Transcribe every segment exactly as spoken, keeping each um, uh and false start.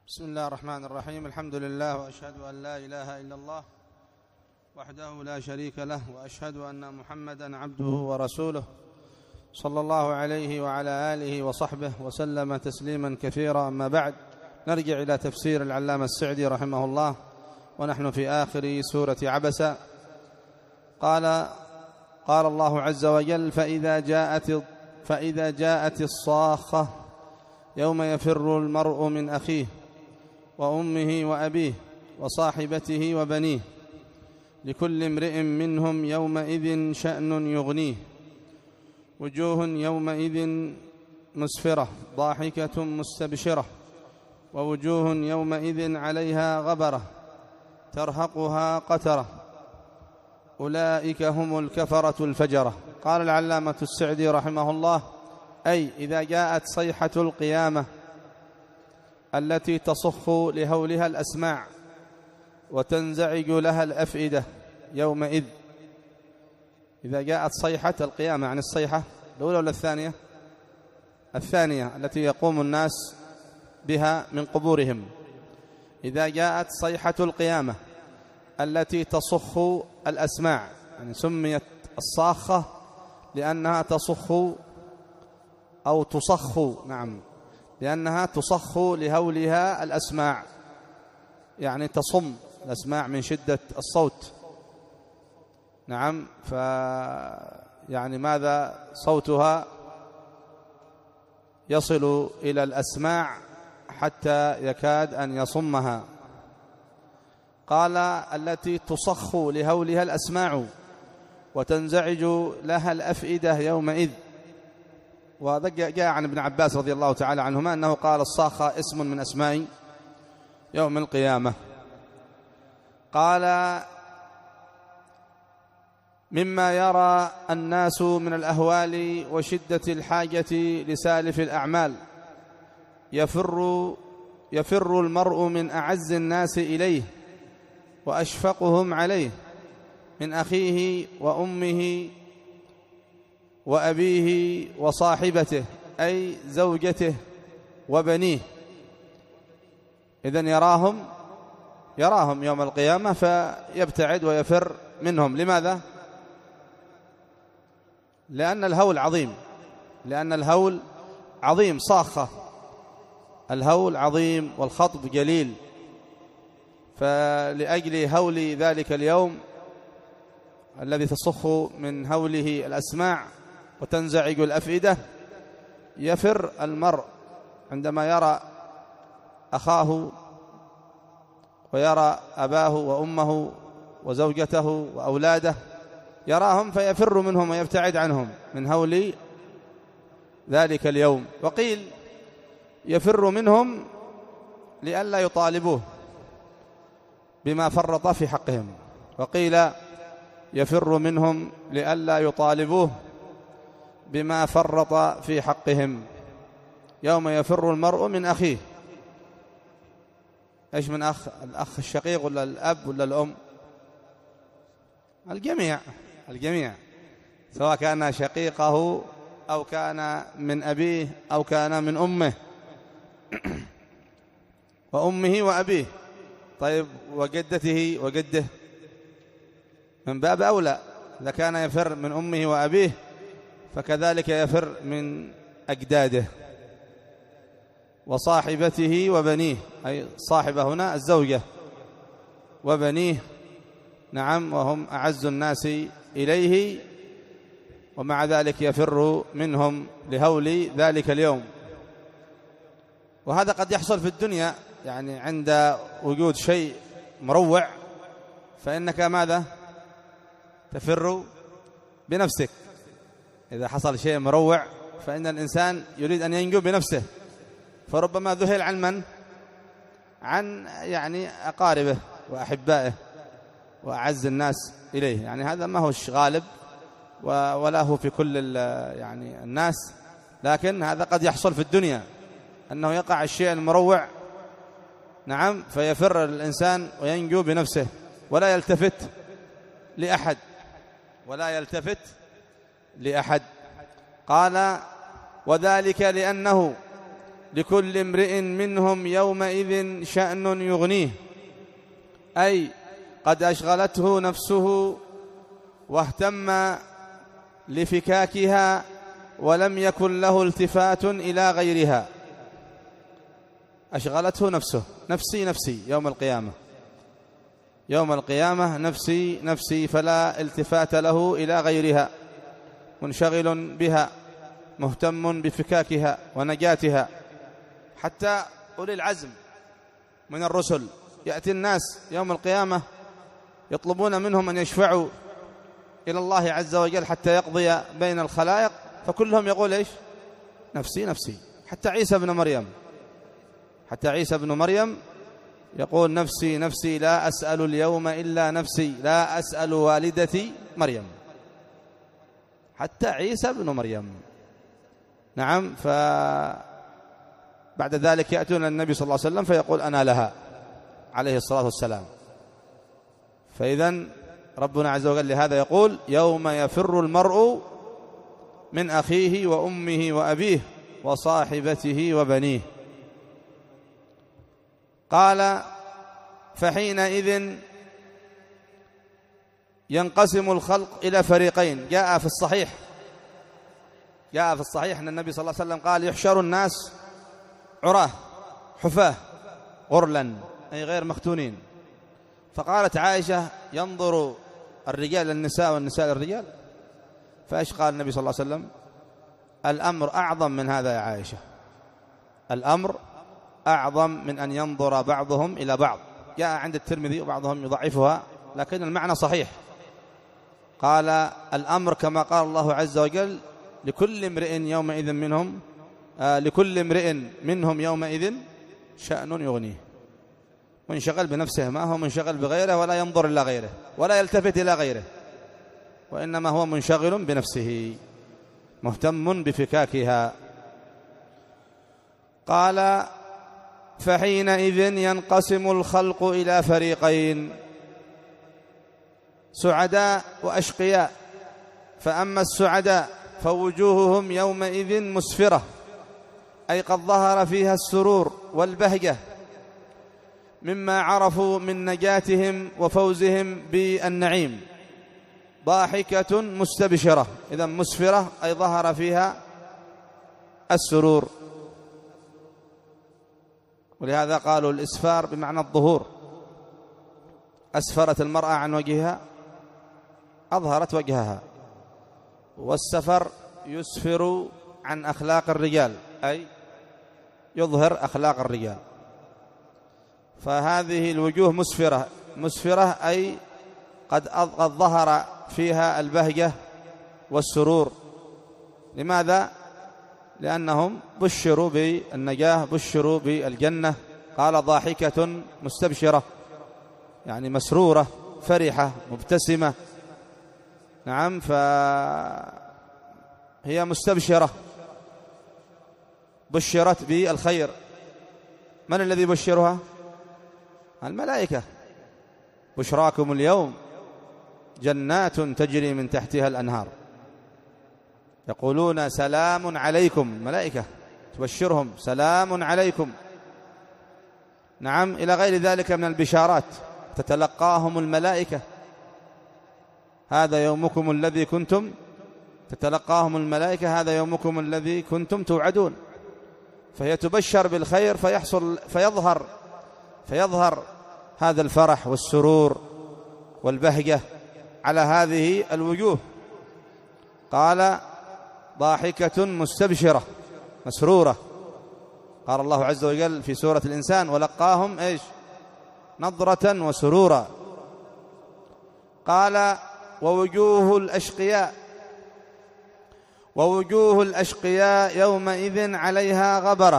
بسم الله الرحمن الرحيم. الحمد لله، وأشهد أن لا إله إلا الله وحده لا شريك له، وأشهد أن محمدًا عبده ورسوله صلى الله عليه وعلى آله وصحبه وسلم تسليمًا كثيرا. أما بعد، نرجع إلى تفسير العلامة السعدي رحمه الله، ونحن في آخر سورة عبسة. قال قال الله عز وجل: فإذا جاءت فإذا جاءت الصاخة يوم يفر المرء من أخيه وأمه وأبيه وصاحبته وبنيه لكل امرئ منهم يومئذ شأن يغنيه وجوه يومئذ مسفرة ضاحكة مستبشرة ووجوه يومئذ عليها غبرة ترهقها قترة أولئك هم الكفرة الفجرة. قال العلامة السعدي رحمه الله: أي إذا جاءت صيحة القيامة التي تصخ لهولها الأسماع وتنزعج لها الأفئدة يومئذ. إذا جاءت صيحة القيامة، يعني الصيحة الأولى ولا الثانية؟ الثانية، التي يقوم الناس بها من قبورهم. إذا جاءت صيحة القيامة التي تصخ الأسماع، يعني سميت الصاخة لأنها تصخ أو تصخ، نعم، لأنها تصخ لهولها الأسماع، يعني تصم الأسماع من شدة الصوت. نعم، ف يعني ماذا صوتها يصل إلى الأسماع حتى يكاد أن يصمها. قال: التي تصخ لهولها الأسماع وتنزعج لها الأفئدة يومئذ. وهذا جاء عن ابن عباس رضي الله تعالى عنهما أنه قال: الصاخة اسم من أسماء يوم القيامة. قال: مما يرى الناس من الأهوال وشدة الحاجة لسالف الأعمال يفر يفر المرء من أعز الناس إليه وأشفقهم عليه من أخيه وأمه وأبيه وصاحبته، أي زوجته وبنيه. إذن يراهم يراهم يوم القيامة فيبتعد ويفر منهم. لماذا؟ لأن الهول عظيم، لأن الهول عظيم، صاخة، الهول عظيم والخطب جليل. فلأجل هول ذلك اليوم الذي تصخ من هوله الأسماع وتنزعج الأفئدة يفر المرء عندما يرى أخاه ويرى أباه وأمه وزوجته وأولاده، يراهم فيفر منهم ويبتعد عنهم من هول ذلك اليوم. وقيل يفر منهم لئلا يطالبوه بما فرط في حقهم، وقيل يفر منهم لئلا يطالبوه بما فرط في حقهم. يوم يفر المرء من أخيه. إيش من أخ؟ الأخ الشقيق ولا الأب ولا الأم؟ الجميع، الجميع، سواء كان شقيقه أو كان من أبيه أو كان من أمه وأمه وأبيه. طيب، وجدته وجده من باب أولى. إذا كان يفر من أمه وأبيه فكذلك يفر من أجداده وصاحبته وبنيه، أي صاحبة هنا الزوجة، وبنيه، نعم، وهم أعز الناس إليه، ومع ذلك يفر منهم لهول ذلك اليوم. وهذا قد يحصل في الدنيا، يعني عند وجود شيء مروع فإنك ماذا؟ تفر بنفسك. إذا حصل شيء مروع فإن الإنسان يريد أن ينجو بنفسه، فربما ذهل عن من؟ عن يعني أقاربه وأحبائه وأعز الناس إليه. يعني هذا ما هو غالب ولا هو في كل يعني الناس، لكن هذا قد يحصل في الدنيا، أنه يقع الشيء المروع، نعم، فيفر الإنسان وينجو بنفسه ولا يلتفت لأحد ولا يلتفت لأحد. قال: وذلك لأنه لكل امرئ منهم يومئذ شأن يغنيه، أي قد أشغلته نفسه واهتم لفكاكها ولم يكن له التفات إلى غيرها. أشغلته نفسه، نفسي نفسي يوم القيامة، يوم القيامة نفسي نفسي، فلا التفات له إلى غيرها، منشغل بها مهتم بفكاكها ونجاتها. حتى أولي العزم من الرسل يأتي الناس يوم القيامة يطلبون منهم أن يشفعوا إلى الله عز وجل حتى يقضي بين الخلائق، فكلهم يقول إيش؟ نفسي نفسي. حتى عيسى بن مريم حتى عيسى بن مريم يقول نفسي نفسي، لا أسأل اليوم إلا نفسي، لا أسأل والدتي مريم. حتى عيسى بن مريم. نعم. فبعد ذلك يأتون النبي صلى الله عليه وسلم فيقول أنا لها عليه الصلاة والسلام. فإذن ربنا عز وجل لهذا يقول يوم يفر المرء من أخيه وأمه وأبيه وصاحبته وبنيه. قال فحينئذ ينقسم الخلق إلى فريقين. جاء في الصحيح جاء في الصحيح أن النبي صلى الله عليه وسلم قال يحشر الناس عراه حفاه غرلا، أي غير مختونين. فقالت عائشة ينظر الرجال للنساء والنساء للرجال، فإيش قال النبي صلى الله عليه وسلم؟ الأمر أعظم من هذا يا عائشة، الأمر أعظم من أن ينظر بعضهم إلى بعض. جاء عند الترمذي وبعضهم يضعفها لكن المعنى صحيح. قال الأمر كما قال الله عز وجل لكل امرئ يومئذ منهم آه لكل امرئ منهم يومئذ شأن يغنيه. منشغل بنفسه، ما هو منشغل بغيره ولا ينظر إلى غيره ولا يلتفت إلى غيره، وإنما هو منشغل بنفسه مهتم بفكاكها. قال فحينئذ ينقسم الخلق إلى فريقين سعداء وأشقياء. فأما السعداء فوجوههم يومئذ مسفرة، أي قد ظهر فيها السرور والبهجة مما عرفوا من نجاتهم وفوزهم بالنعيم. ضاحكة مستبشرة، إذا مسفرة أي ظهر فيها السرور، ولهذا قالوا الإسفار بمعنى الظهور. أسفرت المرأة عن وجهها، أظهرت وجهها. والسفر يسفر عن أخلاق الرجال، أي يظهر أخلاق الرجال. فهذه الوجوه مسفرة، مسفرة أي قد قد ظهر فيها البهجة والسرور. لماذا؟ لأنهم بشروا بالنجاة، بشروا بالجنة. قال ضاحكة مستبشرة، يعني مسرورة فرحة مبتسمة. نعم، فهي مستبشرة، بشرت بالخير. من الذي بشرها؟ الملائكة. بشراكم اليوم جنات تجري من تحتها الأنهار يقولون سلام عليكم. ملائكة تبشرهم سلام عليكم. نعم، إلى غير ذلك من البشارات تتلقاهم الملائكة. هذا يومكم الذي كنتم تتلقاهم الملائكة، هذا يومكم الذي كنتم توعدون. فهي تبشر بالخير فيحصل فيظهر فيظهر هذا الفرح والسرور والبهجة على هذه الوجوه. قال ضاحكة مستبشرة مسرورة. قال الله عز وجل في سورة الإنسان ولقاهم إيش؟ نضرة وسرورا. قال ووجوه الأشقياء ووجوه الأشقياء يومئذ عليها غبرة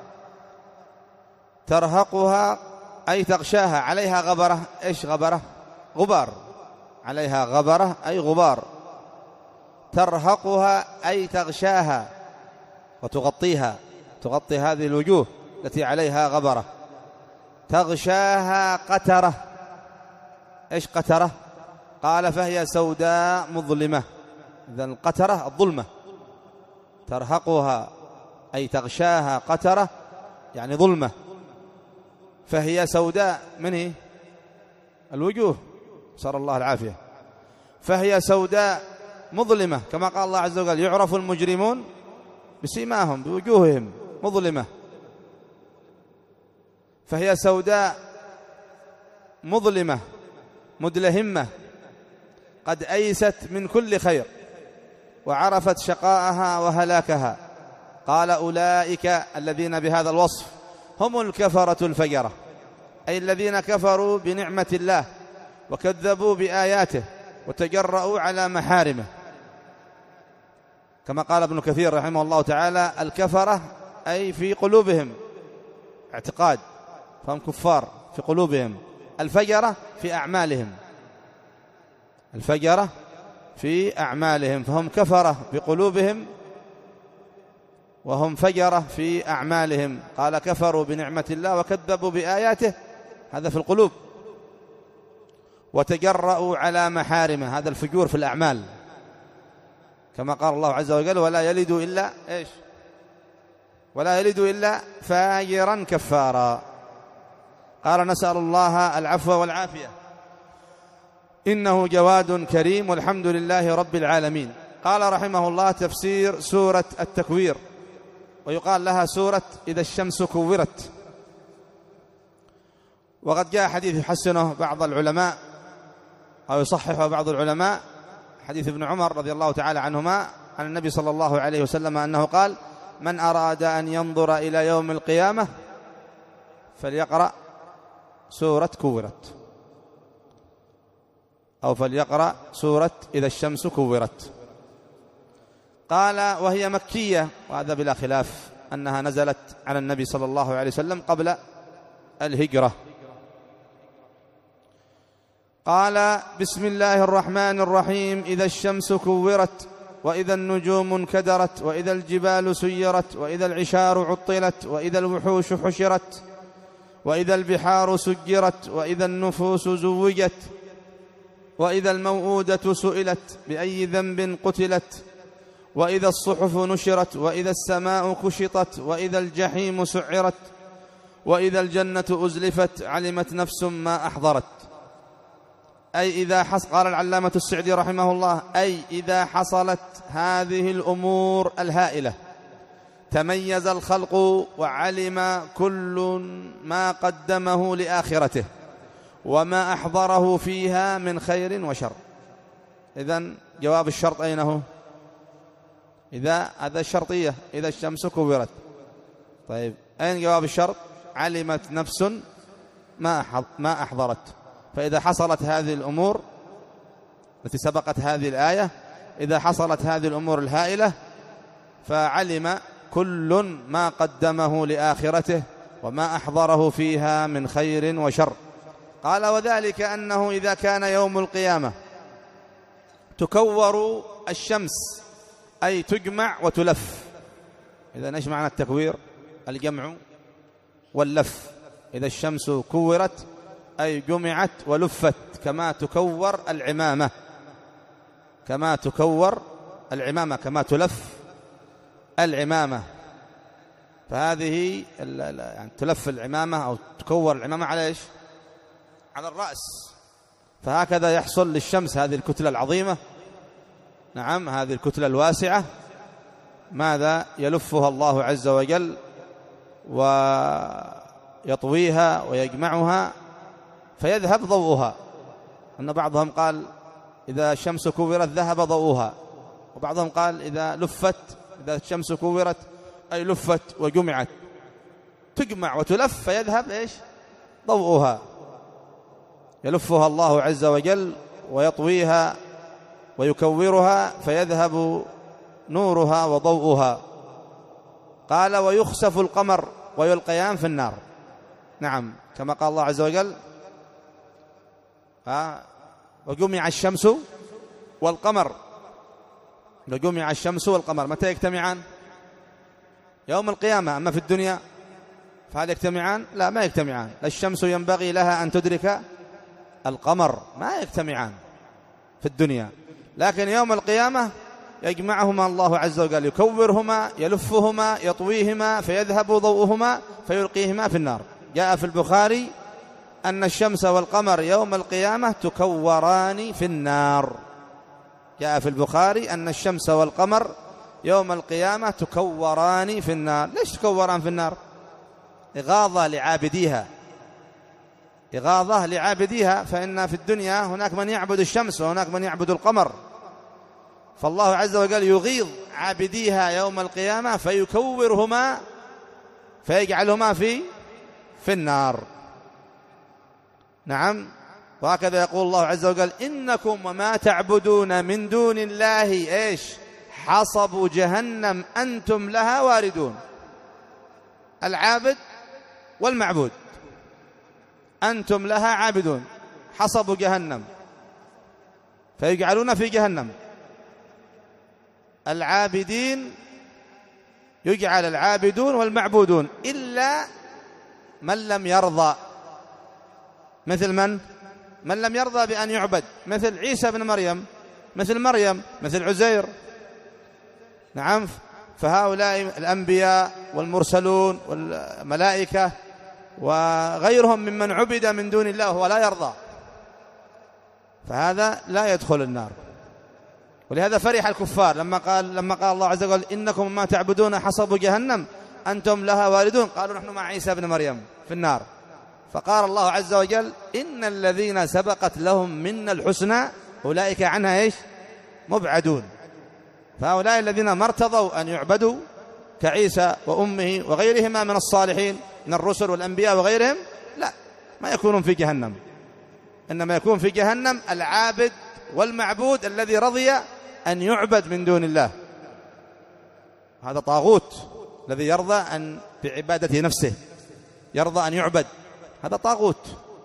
ترهقها أي تغشاها. عليها غبرة، إيش غبرة؟ غبار. عليها غبرة أي غبار. ترهقها أي تغشاها وتغطيها، تغطي هذه الوجوه التي عليها غبرة. تغشاها قترة. إيش قترة؟ قال فهي سوداء مظلمة. إذن القترة الظلمة. ترهقها أي تغشاها قترة يعني ظلمة. فهي سوداء من هي؟ الوجوه، نسأل الله العافية. فهي سوداء مظلمة، كما قال الله عز وجل يعرف المجرمون بسيماهم، بوجوههم مظلمة. فهي سوداء مظلمة مدلهمة قد أيست من كل خير وعرفت شقاءها وهلاكها. قال أولئك الذين بهذا الوصف هم الكفرة الفجرة، أي الذين كفروا بنعمة الله وكذبوا بآياته وتجرؤوا على محارمه. كما قال ابن كثير رحمه الله تعالى الكفرة أي في قلوبهم اعتقاد، فهم كفار في قلوبهم. الفجرة في أعمالهم، الفجرة في أعمالهم، فهم كفرة بقلوبهم وهم فجرة في أعمالهم. قال كفروا بنعمة الله وكذبوا بآياته، هذا في القلوب، وتجرؤوا على محارمه، هذا الفجور في الأعمال. كما قال الله عز وجل ولا يلد إلا إيش؟ ولا يلد إلا فاجرا كفارا. قال نسأل الله العفو والعافية، إنه جواد كريم والحمد لله رب العالمين. قال رحمه الله تفسير سورة التكوير، ويقال لها سورة إذا الشمس كورت. وقد جاء حديث يحسنه بعض العلماء أو يصححه بعض العلماء، حديث ابن عمر رضي الله تعالى عنهما عن النبي صلى الله عليه وسلم أنه قال من أراد أن ينظر إلى يوم القيامة فليقرأ سورة كورت، أو فليقرأ سورة إذا الشمس كورت. قال وهي مكية، وهذا بلا خلاف أنها نزلت على النبي صلى الله عليه وسلم قبل الهجرة. قال بسم الله الرحمن الرحيم إذا الشمس كورت وإذا النجوم انكدرت وإذا الجبال سيرت وإذا العشار عطلت وإذا الوحوش حشرت وإذا البحار سجرت وإذا النفوس زوجت وإذا الموءودة سئلت بأي ذنب قتلت وإذا الصحف نشرت وإذا السماء كشطت وإذا الجحيم سعرت وإذا الجنة أزلفت علمت نفس ما أحضرت. أي إذا حصل، قال العلامة السعدي رحمه الله، أي إذا حصلت هذه الأمور الهائلة تميز الخلق وعلم كل ما قدمه لآخرته وما أحضره فيها من خير وشر. إذن جواب الشرط أين هو؟ إذا هذا الشرطية إذا الشمس كورت. طيب أين جواب الشرط؟ علمت نفس ما ما أحضرت. فإذا حصلت هذه الأمور التي سبقت هذه الآية، إذا حصلت هذه الأمور الهائلة فعلم كل ما قدمه لآخرته وما أحضره فيها من خير وشر. قال وذلك أنه إذا كان يوم القيامة تكور الشمس، أي تجمع وتلف. إذا إيش معنى التكوير؟ الجمع واللف. إذا الشمس كورت أي جمعت ولفت، كما تكور العمامة، كما تكور العمامة، كما تلف العمامة. فهذه يعني تلف العمامة أو تكور العمامة على إيش؟ على الرأس. فهكذا يحصل للشمس هذه الكتلة العظيمة، نعم هذه الكتلة الواسعة، ماذا يلفها الله عز وجل ويطويها ويجمعها فيذهب ضوءها. أن بعضهم قال إذا الشمس كورت ذهب ضوءها، وبعضهم قال إذا لفت، إذا الشمس كورت أي لفت وجمعت، تجمع وتلف فيذهب إيش؟ ضوءها. يلفها الله عز وجل ويطويها ويكورها فيذهب نورها وضوءها. قال ويخسف القمر ويلقيان في النار. نعم كما قال الله عز وجل آه وجمع الشمس والقمر. وجمع الشمس والقمر متى يجتمعان؟ يوم القيامة. أما في الدنيا فهل يجتمعان؟ لا، ما يجتمعان. الشمس ينبغي لها أن تدرك القمر، ما يجتمعان في الدنيا. لكن يوم القيامة يجمعهما الله عز وجل، يكورهما، يلفهما، يطويهما، فيذهب ضوءهما فيلقيهما في النار. جاء في البخاري أن الشمس والقمر يوم القيامة تكوران في النار. جاء في البخاري أن الشمس والقمر يوم القيامة تكوران في النار. ليش تكوران في النار؟ إغاظة لعابديها، إغاظة لعابديها، فإن في الدنيا هناك من يعبد الشمس وهناك من يعبد القمر، فالله عز وجل يغيظ عابديها يوم القيامة فيكورهما فيجعلهما في في النار. نعم. وهكذا يقول الله عز وجل: إنكم وما تعبدون من دون الله إيش حصب جهنم أنتم لها واردون. العابد والمعبود أنتم لها عابدون، حصب جهنم فيجعلون في جهنم. العابدين يجعل العابدون والمعبودون إلا من لم يرضى. مثل من؟ من لم يرضى بأن يعبد، مثل عيسى بن مريم، مثل مريم، مثل عزير. نعم. فهؤلاء الأنبياء والمرسلون والملائكة وغيرهم ممن عبد من دون الله وهو لا يرضى، فهذا لا يدخل النار. ولهذا فرح الكفار لما قال لما قال الله عز وجل: إنكم ما تعبدون حصب جهنم أنتم لها واردون، قالوا: نحن مع عيسى بن مريم في النار. فقال الله عز وجل: إن الذين سبقت لهم منا الحسنى أولئك عنها إيش مبعدون. فهؤلاء الذين ما ارتضوا أن يعبدوا كعيسى وأمه وغيرهما من الصالحين من الرسل والأنبياء وغيرهم، لا، ما يكونون في جهنم، إنما يكون في جهنم العابد والمعبود الذي رضي أن يعبد من دون الله. هذا طاغوت الذي يرضى أن بعبادة نفسه يرضى أن يعبد، هذا طاغوت،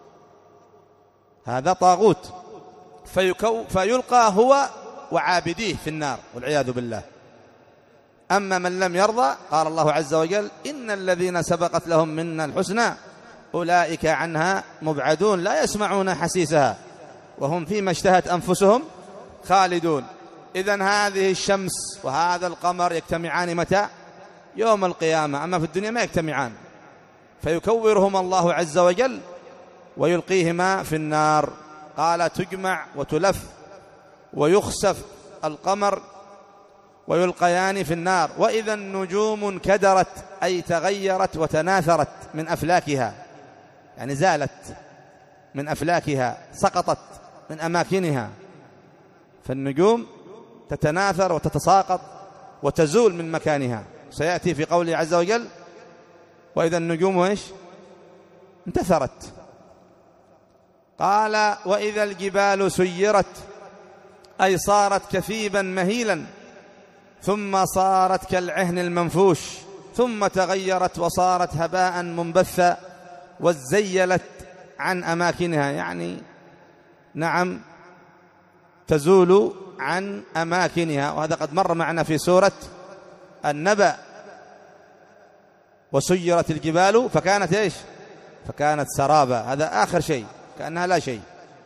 هذا طاغوت فيكو فيلقى هو وعابديه في النار والعياذ بالله. أما من لم يرضى قال الله عز وجل: إن الذين سبقت لهم منا الحسنى أولئك عنها مبعدون لا يسمعون حسيسها وهم فيما اشتهت أنفسهم خالدون. إذن هذه الشمس وهذا القمر يجتمعان متى؟ يوم القيامة، أما في الدنيا ما يجتمعان، فيكورهما الله عز وجل ويلقيهما في النار. قال: تجمع وتلف ويخسف القمر ويلقيان في النار. وإذا النجوم انكدرت أي تغيرت وتناثرت من أفلاكها، يعني زالت من أفلاكها، سقطت من أماكنها. فالنجوم تتناثر وتتساقط وتزول من مكانها. سيأتي في قوله عز وجل: وإذا النجوم إيش انتثرت. قال: وإذا الجبال سيرت أي صارت كثيبا مهيلا، ثم صارت كالعهن المنفوش، ثم تغيرت وصارت هباء منبثا وزيلت عن أماكنها، يعني نعم تزول عن أماكنها. وهذا قد مر معنا في سورة النبأ: وسيرت الجبال فكانت إيش فكانت سرابا. هذا آخر شيء، كأنها لا شيء.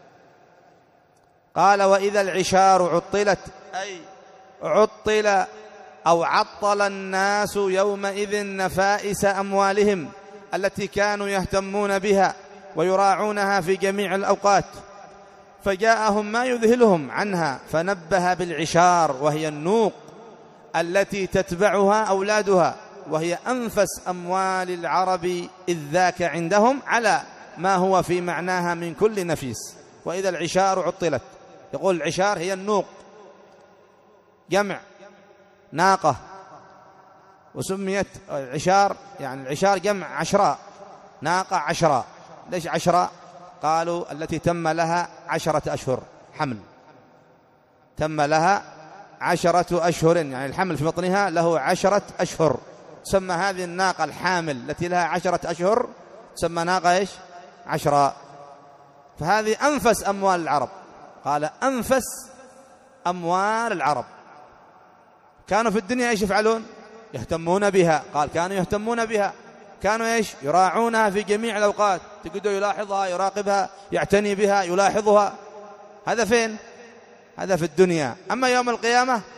قال: وإذا العشار عطلت أي عطل أو عطل الناس يومئذ نفائس أموالهم التي كانوا يهتمون بها ويراعونها في جميع الأوقات، فجاءهم ما يذهلهم عنها فنبه بالعشار، وهي النوق التي تتبعها أولادها، وهي أنفس أموال العرب إذ ذاك عندهم على ما هو في معناها من كل نفيس. وإذا العشار عطلت، يقول العشار هي النوق، جمع ناقة، وسميت عشار يعني العشار جمع عشراء، ناقة عشراء. ليش عشراء؟ قالوا التي تم لها عشرة أشهر حمل، تم لها عشرة أشهر، يعني الحمل في بطنها له عشرة أشهر. تسمى هذه الناقة الحامل التي لها عشرة أشهر تسمى ناقة إيش عشراء. فهذه أنفس أموال العرب. قال: أنفس أموال العرب. كانوا في الدنيا إيش يفعلون؟ يهتمون بها. قال: كانوا يهتمون بها، كانوا إيش يراعونها في جميع الأوقات، تقدر يلاحظها، يراقبها، يعتني بها، يلاحظها. هذا فين؟ هذا في الدنيا. أما يوم القيامة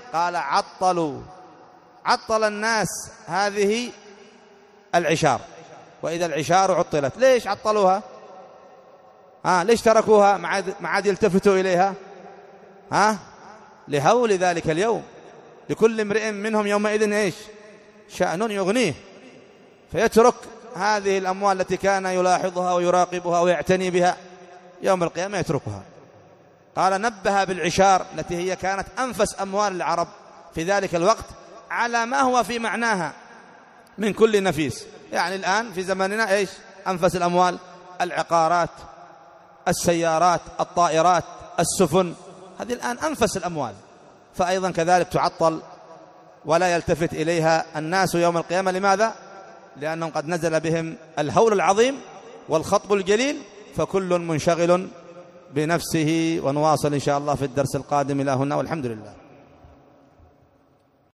قال عطلوا، عطل الناس هذه العشار، وإذا العشار عطلت. ليش عطلوها؟ ها ليش تركوها ما عاد يلتفتوا إليها؟ ها لهول ذلك اليوم، لكل امرئ منهم يومئذ إيش شأن يغنيه، فيترك هذه الأموال التي كان يلاحظها ويراقبها ويعتني بها، يوم القيامة يتركها. قال نبه بالعشار التي هي كانت أنفس أموال العرب في ذلك الوقت على ما هو في معناها من كل نفيس. يعني الآن في زماننا إيش أنفس الأموال؟ العقارات، السيارات، الطائرات، السفن، هذه الآن أنفس الأموال، فأيضا كذلك تعطل ولا يلتفت إليها الناس يوم القيامة. لماذا؟ لأنهم قد نزل بهم الهول العظيم والخطب الجليل، فكل منشغل بنفسه. ونواصل إن شاء الله في الدرس القادم إلى هنا، والحمد لله.